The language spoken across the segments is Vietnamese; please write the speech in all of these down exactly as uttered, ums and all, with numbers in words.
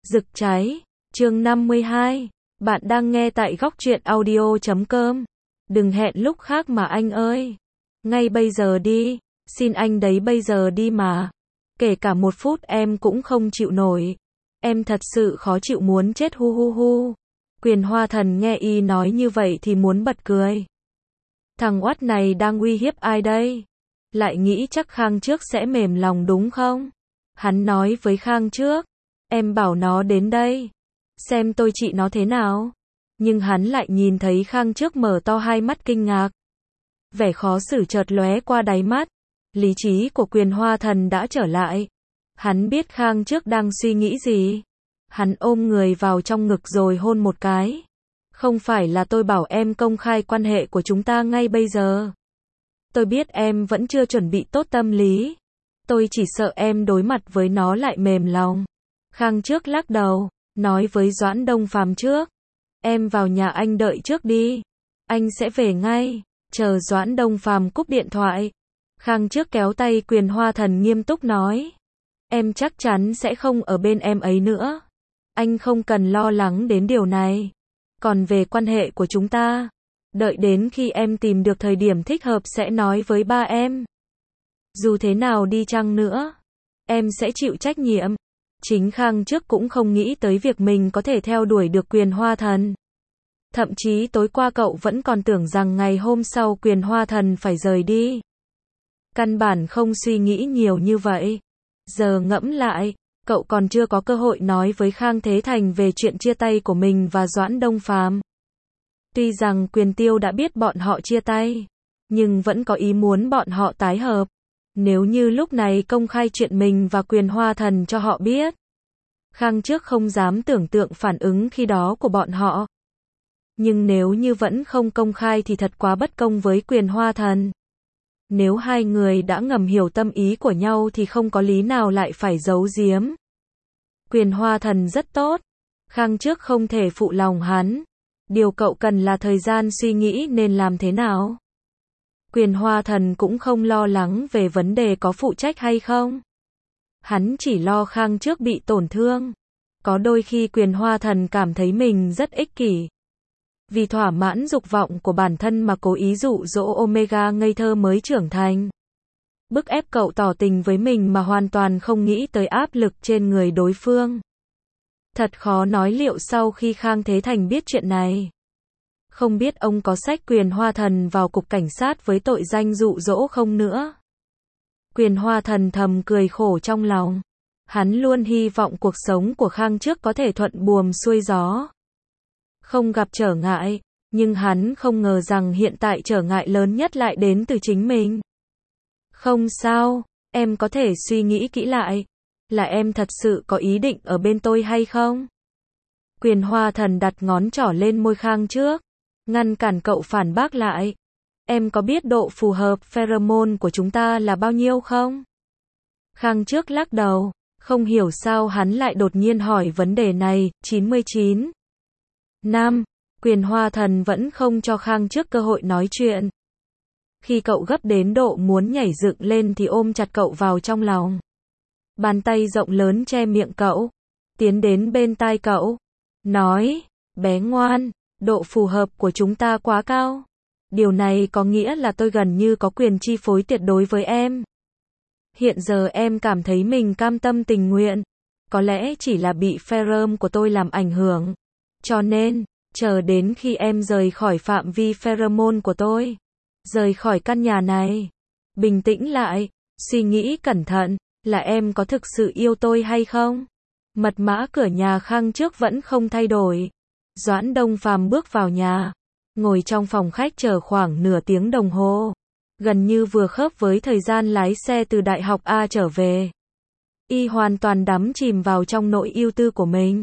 Rực cháy, chương năm mươi hai. Bạn đang nghe tại góc truyện audio chấm com. Đừng hẹn lúc khác mà anh ơi. Ngay bây giờ đi, xin anh đấy bây giờ đi mà. Kể cả một phút em cũng không chịu nổi. Em thật sự khó chịu muốn chết hu hu hu. Quyền Hoa Thần nghe y nói như vậy thì muốn bật cười. Thằng oắt này đang uy hiếp ai đây? Lại nghĩ chắc Khang Trước sẽ mềm lòng đúng không? Hắn nói với Khang Trước, em bảo nó đến đây, xem tôi trị nó thế nào. Nhưng hắn lại nhìn thấy Khang Trước mở to hai mắt kinh ngạc. Vẻ khó xử chợt lóe qua đáy mắt. Lý trí của Quyền Hoa Thần đã trở lại. Hắn biết Khang Trước đang suy nghĩ gì. Hắn ôm người vào trong ngực rồi hôn một cái. Không phải là tôi bảo em công khai quan hệ của chúng ta ngay bây giờ. Tôi biết em vẫn chưa chuẩn bị tốt tâm lý. Tôi chỉ sợ em đối mặt với nó lại mềm lòng. Khang Trước lắc đầu, nói với Doãn Đông Phàm trước. Em vào nhà anh đợi trước đi. Anh sẽ về ngay. Chờ Doãn Đông Phàm cúp điện thoại. Khang Trước kéo tay Quyền Hoa Thần nghiêm túc nói. Em chắc chắn sẽ không ở bên em ấy nữa. Anh không cần lo lắng đến điều này. Còn về quan hệ của chúng ta, đợi đến khi em tìm được thời điểm thích hợp sẽ nói với ba em. Dù thế nào đi chăng nữa, em sẽ chịu trách nhiệm. Chính Khang Trước cũng không nghĩ tới việc mình có thể theo đuổi được Quyền Hoa Thần. Thậm chí tối qua cậu vẫn còn tưởng rằng ngày hôm sau Quyền Hoa Thần phải rời đi. Căn bản không suy nghĩ nhiều như vậy. Giờ ngẫm lại, cậu còn chưa có cơ hội nói với Khang Thế Thành về chuyện chia tay của mình và Doãn Đông Phàm. Tuy rằng Quyền Tiêu đã biết bọn họ chia tay, nhưng vẫn có ý muốn bọn họ tái hợp. Nếu như lúc này công khai chuyện mình và Quyền Hoa Thần cho họ biết, Khang Trước không dám tưởng tượng phản ứng khi đó của bọn họ. Nhưng nếu như vẫn không công khai thì thật quá bất công với Quyền Hoa Thần. Nếu hai người đã ngầm hiểu tâm ý của nhau thì không có lý nào lại phải giấu giếm. Quyền Hoa Thần rất tốt. Khang Trước không thể phụ lòng hắn. Điều cậu cần là thời gian suy nghĩ nên làm thế nào. Quyền Hoa Thần cũng không lo lắng về vấn đề có phụ trách hay không. Hắn chỉ lo Khang Trước bị tổn thương. Có đôi khi Quyền Hoa Thần cảm thấy mình rất ích kỷ. Vì thỏa mãn dục vọng của bản thân mà cố ý dụ dỗ Omega ngây thơ mới trưởng thành. Bức ép cậu tỏ tình với mình mà hoàn toàn không nghĩ tới áp lực trên người đối phương. Thật khó nói liệu sau khi Khang Thế Thành biết chuyện này, không biết ông có xách Quyền Hoa Thần vào cục cảnh sát với tội danh dụ dỗ không nữa. Quyền Hoa Thần thầm cười khổ trong lòng. Hắn luôn hy vọng cuộc sống của Khang Trước có thể thuận buồm xuôi gió, không gặp trở ngại, nhưng hắn không ngờ rằng hiện tại trở ngại lớn nhất lại đến từ chính mình. Không sao, em có thể suy nghĩ kỹ lại. Là em thật sự có ý định ở bên tôi hay không? Quyền Hoa Thần đặt ngón trỏ lên môi Khang Trước, ngăn cản cậu phản bác lại. Em có biết độ phù hợp pheromone của chúng ta là bao nhiêu không? Khang Trước lắc đầu, không hiểu sao hắn lại đột nhiên hỏi vấn đề này. chín mươi chín. Năm, Quyền Hoa Thần vẫn không cho Khang Trước cơ hội nói chuyện. Khi cậu gấp đến độ muốn nhảy dựng lên thì ôm chặt cậu vào trong lòng. Bàn tay rộng lớn che miệng cậu, tiến đến bên tai cậu, nói, bé ngoan, độ phù hợp của chúng ta quá cao. Điều này có nghĩa là tôi gần như có quyền chi phối tuyệt đối với em. Hiện giờ em cảm thấy mình cam tâm tình nguyện, có lẽ chỉ là bị pheromone của tôi làm ảnh hưởng. Cho nên, chờ đến khi em rời khỏi phạm vi pheromone của tôi, rời khỏi căn nhà này, bình tĩnh lại, suy nghĩ cẩn thận, là em có thực sự yêu tôi hay không? Mật mã cửa nhà Khang Trước vẫn không thay đổi. Doãn Đông Phàm bước vào nhà, ngồi trong phòng khách chờ khoảng nửa tiếng đồng hồ, gần như vừa khớp với thời gian lái xe từ Đại học A trở về. Y hoàn toàn đắm chìm vào trong nỗi ưu tư của mình.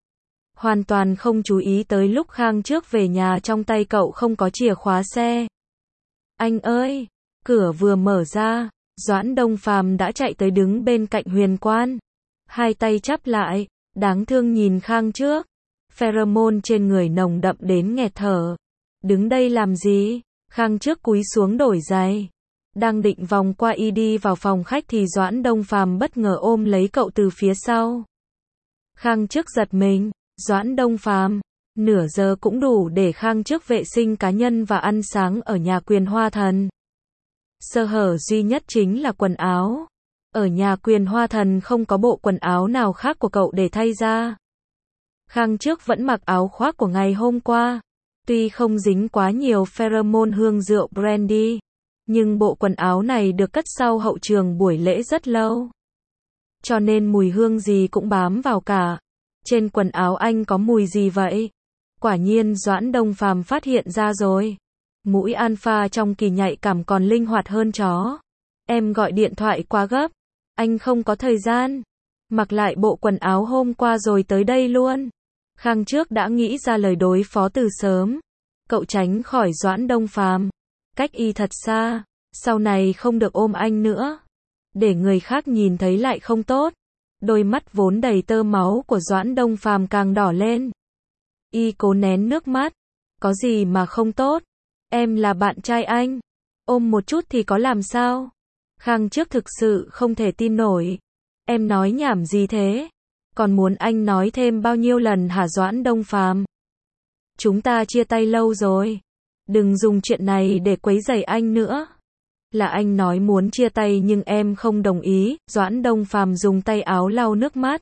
Hoàn toàn không chú ý tới lúc Khang Trước về nhà trong tay cậu không có chìa khóa xe. Anh ơi! Cửa vừa mở ra, Doãn Đông Phàm đã chạy tới đứng bên cạnh Huyền Quan. Hai tay chắp lại, đáng thương nhìn Khang Trước. Pheromone trên người nồng đậm đến nghẹt thở. Đứng đây làm gì? Khang Trước cúi xuống đổi giày. Đang định vòng qua y đi vào phòng khách thì Doãn Đông Phàm bất ngờ ôm lấy cậu từ phía sau. Khang Trước giật mình, Doãn Đông Phàm, nửa giờ cũng đủ để Khang Trước vệ sinh cá nhân và ăn sáng ở nhà Quyền Hoa Thần. Sơ hở duy nhất chính là quần áo. Ở nhà Quyền Hoa Thần không có bộ quần áo nào khác của cậu để thay ra. Khang Trước vẫn mặc áo khoác của ngày hôm qua. Tuy không dính quá nhiều pheromone hương rượu brandy, nhưng bộ quần áo này được cất sau hậu trường buổi lễ rất lâu. Cho nên mùi hương gì cũng bám vào cả. Trên quần áo anh có mùi gì vậy? Quả nhiên Doãn Đông Phàm phát hiện ra rồi. Mũi alpha trong kỳ nhạy cảm còn linh hoạt hơn chó. Em gọi điện thoại quá gấp. Anh không có thời gian. Mặc lại bộ quần áo hôm qua rồi tới đây luôn. Khang Trước đã nghĩ ra lời đối phó từ sớm. Cậu tránh khỏi Doãn Đông Phàm. Cách y thật xa. Sau này không được ôm anh nữa. Để người khác nhìn thấy lại không tốt. Đôi mắt vốn đầy tơ máu của Doãn Đông Phàm càng đỏ lên. Y cố nén nước mắt. Có gì mà không tốt? Em là bạn trai anh. Ôm một chút thì có làm sao? Khang Trước thực sự không thể tin nổi. Em nói nhảm gì thế? Còn muốn anh nói thêm bao nhiêu lần hả Doãn Đông Phàm? Chúng ta chia tay lâu rồi. Đừng dùng chuyện này để quấy rầy anh nữa. Là anh nói muốn chia tay nhưng em không đồng ý. Doãn Đông Phàm dùng tay áo lau nước mắt.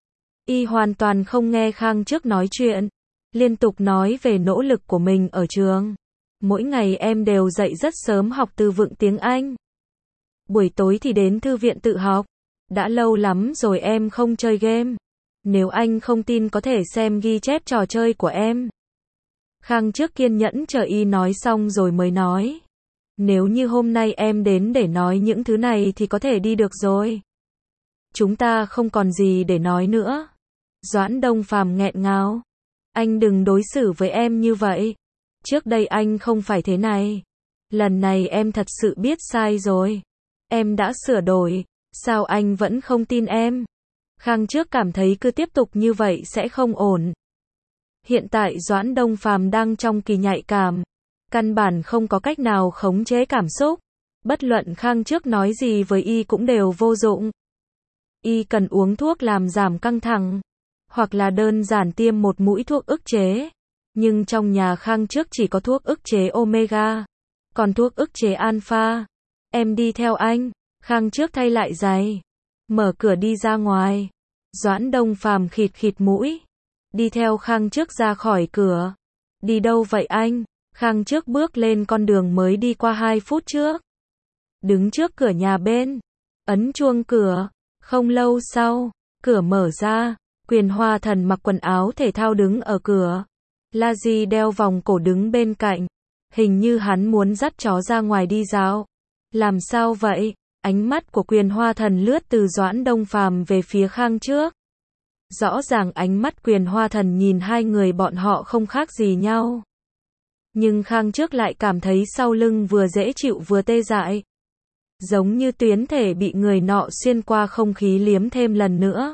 Y hoàn toàn không nghe Khang Trước nói chuyện. Liên tục nói về nỗ lực của mình ở trường. Mỗi ngày em đều dậy rất sớm học từ vựng tiếng Anh. Buổi tối thì đến thư viện tự học. Đã lâu lắm rồi em không chơi game. Nếu anh không tin có thể xem ghi chép trò chơi của em. Khang Trước kiên nhẫn chờ Y nói xong rồi mới nói. Nếu như hôm nay em đến để nói những thứ này thì có thể đi được rồi. Chúng ta không còn gì để nói nữa. Doãn Đông Phàm nghẹn ngào. Anh đừng đối xử với em như vậy. Trước đây anh không phải thế này. Lần này em thật sự biết sai rồi. Em đã sửa đổi. Sao anh vẫn không tin em? Khang Trước cảm thấy cứ tiếp tục như vậy sẽ không ổn. Hiện tại Doãn Đông Phàm đang trong kỳ nhạy cảm. Căn bản không có cách nào khống chế cảm xúc. Bất luận Khang Trước nói gì với Y cũng đều vô dụng. Y cần uống thuốc làm giảm căng thẳng. Hoặc là đơn giản tiêm một mũi thuốc ức chế. Nhưng trong nhà Khang Trước chỉ có thuốc ức chế omega. Còn thuốc ức chế alpha. Em đi theo anh. Khang Trước thay lại giày. Mở cửa đi ra ngoài. Doãn Đông Phàm khịt khịt mũi. Đi theo Khang Trước ra khỏi cửa. Đi đâu vậy anh? Khang Trước bước lên con đường mới đi qua hai phút trước. Đứng trước cửa nhà bên. Ấn chuông cửa. Không lâu sau, cửa mở ra. Quyền Hoa Thần mặc quần áo thể thao đứng ở cửa. La Di đeo vòng cổ đứng bên cạnh. Hình như hắn muốn dắt chó ra ngoài đi dạo. Làm sao vậy? Ánh mắt của Quyền Hoa Thần lướt từ Doãn Đông Phàm về phía Khang Trước. Rõ ràng ánh mắt Quyền Hoa Thần nhìn hai người bọn họ không khác gì nhau. Nhưng Khang Trước lại cảm thấy sau lưng vừa dễ chịu vừa tê dại. Giống như tuyến thể bị người nọ xuyên qua không khí liếm thêm lần nữa.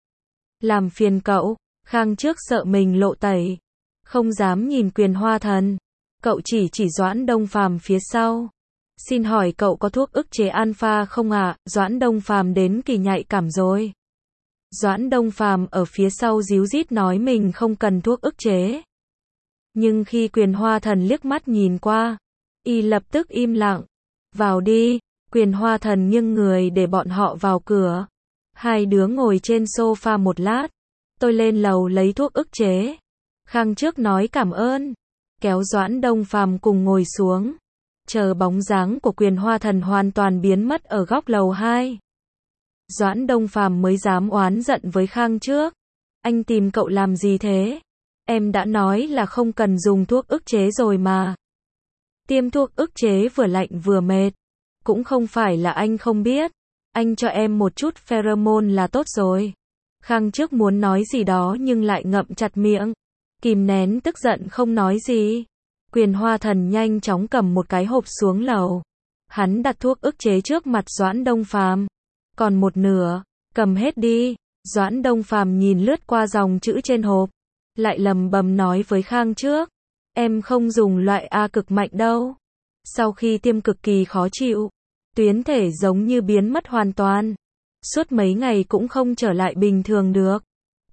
Làm phiền cậu, Khang Trước sợ mình lộ tẩy. Không dám nhìn Quyền Hoa Thần. Cậu chỉ chỉ Doãn Đông Phàm phía sau. Xin hỏi cậu có thuốc ức chế alpha không ạ? À? Doãn Đông Phàm đến kỳ nhạy cảm rồi. Doãn Đông Phàm ở phía sau díu dít nói mình không cần thuốc ức chế. Nhưng khi Quyền Hoa Thần liếc mắt nhìn qua, Y lập tức im lặng. Vào đi. Quyền Hoa Thần nghiêng người để bọn họ vào cửa. Hai đứa ngồi trên sofa một lát. Tôi lên lầu lấy thuốc ức chế. Khang Trước nói cảm ơn. Kéo Doãn Đông Phàm cùng ngồi xuống. Chờ bóng dáng của Quyền Hoa Thần hoàn toàn biến mất ở góc lầu hai. Doãn Đông Phàm mới dám oán giận với Khang Trước. Anh tìm cậu làm gì thế? Em đã nói là không cần dùng thuốc ức chế rồi mà. Tiêm thuốc ức chế vừa lạnh vừa mệt. Cũng không phải là anh không biết. Anh cho em một chút pheromone là tốt rồi. Khang Trước muốn nói gì đó nhưng lại ngậm chặt miệng. Kìm nén tức giận không nói gì. Quyền Hoa Thần nhanh chóng cầm một cái hộp xuống lầu. Hắn đặt thuốc ức chế trước mặt Doãn Đông Phàm. Còn một nửa, cầm hết đi. Doãn Đông Phàm nhìn lướt qua dòng chữ trên hộp. Lại lầm bầm nói với Khang Trước. Em không dùng loại A cực mạnh đâu. Sau khi tiêm cực kỳ khó chịu. Tuyến thể giống như biến mất hoàn toàn. Suốt mấy ngày cũng không trở lại bình thường được.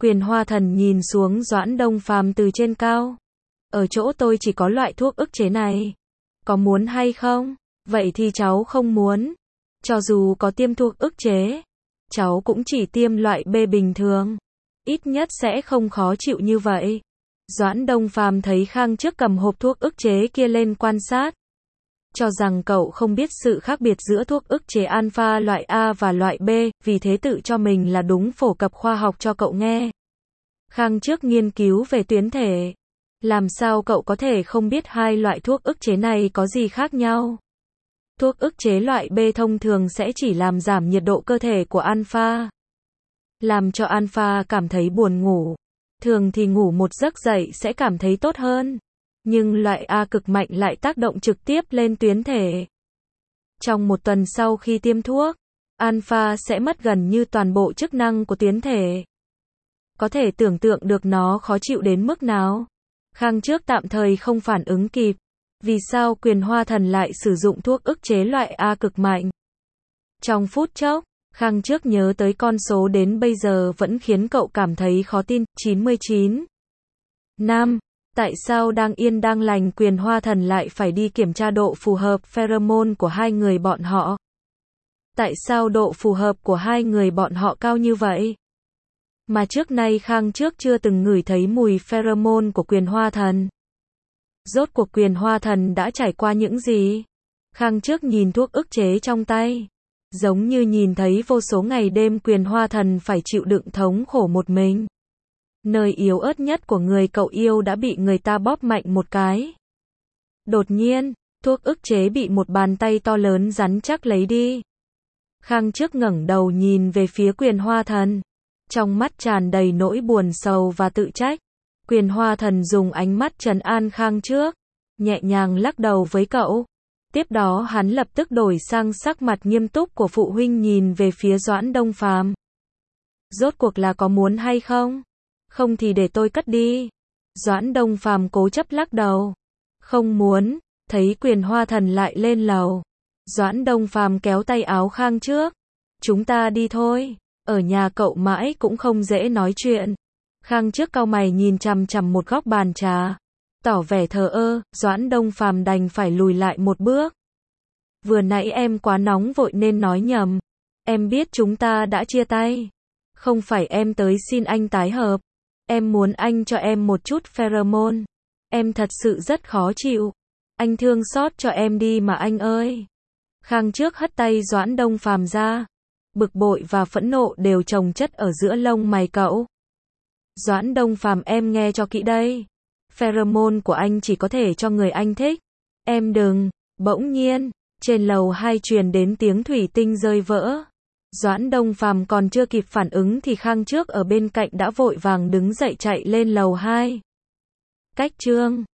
Quyền Hoa Thần nhìn xuống Doãn Đông Phàm từ trên cao. Ở chỗ tôi chỉ có loại thuốc ức chế này. Có muốn hay không? Vậy thì cháu không muốn. Cho dù có tiêm thuốc ức chế, cháu cũng chỉ tiêm loại B bình thường. Ít nhất sẽ không khó chịu như vậy. Doãn Đông Phàm thấy Khang Trước cầm hộp thuốc ức chế kia lên quan sát. Cho rằng cậu không biết sự khác biệt giữa thuốc ức chế alpha loại A và loại B, vì thế tự cho mình là đúng phổ cập khoa học cho cậu nghe. Khang Trước nghiên cứu về tuyến thể. Làm sao cậu có thể không biết hai loại thuốc ức chế này có gì khác nhau? Thuốc ức chế loại B thông thường sẽ chỉ làm giảm nhiệt độ cơ thể của alpha, làm cho alpha cảm thấy buồn ngủ. Thường thì ngủ một giấc dậy sẽ cảm thấy tốt hơn. Nhưng loại A cực mạnh lại tác động trực tiếp lên tuyến thể. Trong một tuần sau khi tiêm thuốc, alpha sẽ mất gần như toàn bộ chức năng của tuyến thể. Có thể tưởng tượng được nó khó chịu đến mức nào. Khang Trước tạm thời không phản ứng kịp. Vì sao Quyền Hoa Thần lại sử dụng thuốc ức chế loại A cực mạnh? Trong phút chốc, Khang Trước nhớ tới con số đến bây giờ vẫn khiến cậu cảm thấy khó tin, chín mươi chín. Năm. Tại sao đang yên đang lành Quyền Hoa Thần lại phải đi kiểm tra độ phù hợp pheromone của hai người bọn họ? Tại sao độ phù hợp của hai người bọn họ cao như vậy? Mà trước nay Khang Trước chưa từng ngửi thấy mùi pheromone của Quyền Hoa Thần. Rốt cuộc Quyền Hoa Thần đã trải qua những gì? Khang Trước nhìn thuốc ức chế trong tay. Giống như nhìn thấy vô số ngày đêm Quyền Hoa Thần phải chịu đựng thống khổ một mình. Nơi yếu ớt nhất của người cậu yêu đã bị người ta bóp mạnh một cái. Đột nhiên, thuốc ức chế bị một bàn tay to lớn rắn chắc lấy đi. Khang Trước ngẩng đầu nhìn về phía Quyền Hoa Thần. Trong mắt tràn đầy nỗi buồn sầu và tự trách. Quyền Hoa Thần dùng ánh mắt trấn an Khang Trước, nhẹ nhàng lắc đầu với cậu. Tiếp đó hắn lập tức đổi sang sắc mặt nghiêm túc của phụ huynh nhìn về phía Doãn Đông Phàm. Rốt cuộc là có muốn hay không? Không thì để tôi cất đi. Doãn Đông Phàm cố chấp lắc đầu. Không muốn. Thấy Quyền Hoa Thần lại lên lầu. Doãn Đông Phàm kéo tay áo Khang Trước. Chúng ta đi thôi. Ở nhà cậu mãi cũng không dễ nói chuyện. Khang Trước cau mày nhìn chằm chằm một góc bàn trà. Tỏ vẻ thờ ơ, Doãn Đông Phàm đành phải lùi lại một bước. Vừa nãy em quá nóng vội nên nói nhầm. Em biết chúng ta đã chia tay. Không phải em tới xin anh tái hợp. Em muốn anh cho em một chút pheromone. Em thật sự rất khó chịu. Anh thương xót cho em đi mà anh ơi. Khang Trước hất tay Doãn Đông Phàm ra. Bực bội và phẫn nộ đều chồng chất ở giữa lông mày cậu. Doãn Đông Phàm em nghe cho kỹ đây. Pheromone của anh chỉ có thể cho người anh thích. Em đừng. Bỗng nhiên, trên lầu hai truyền đến tiếng thủy tinh rơi vỡ. Doãn Đông Phàm còn chưa kịp phản ứng thì Khang Trước ở bên cạnh đã vội vàng đứng dậy chạy lên lầu hai. Cách chương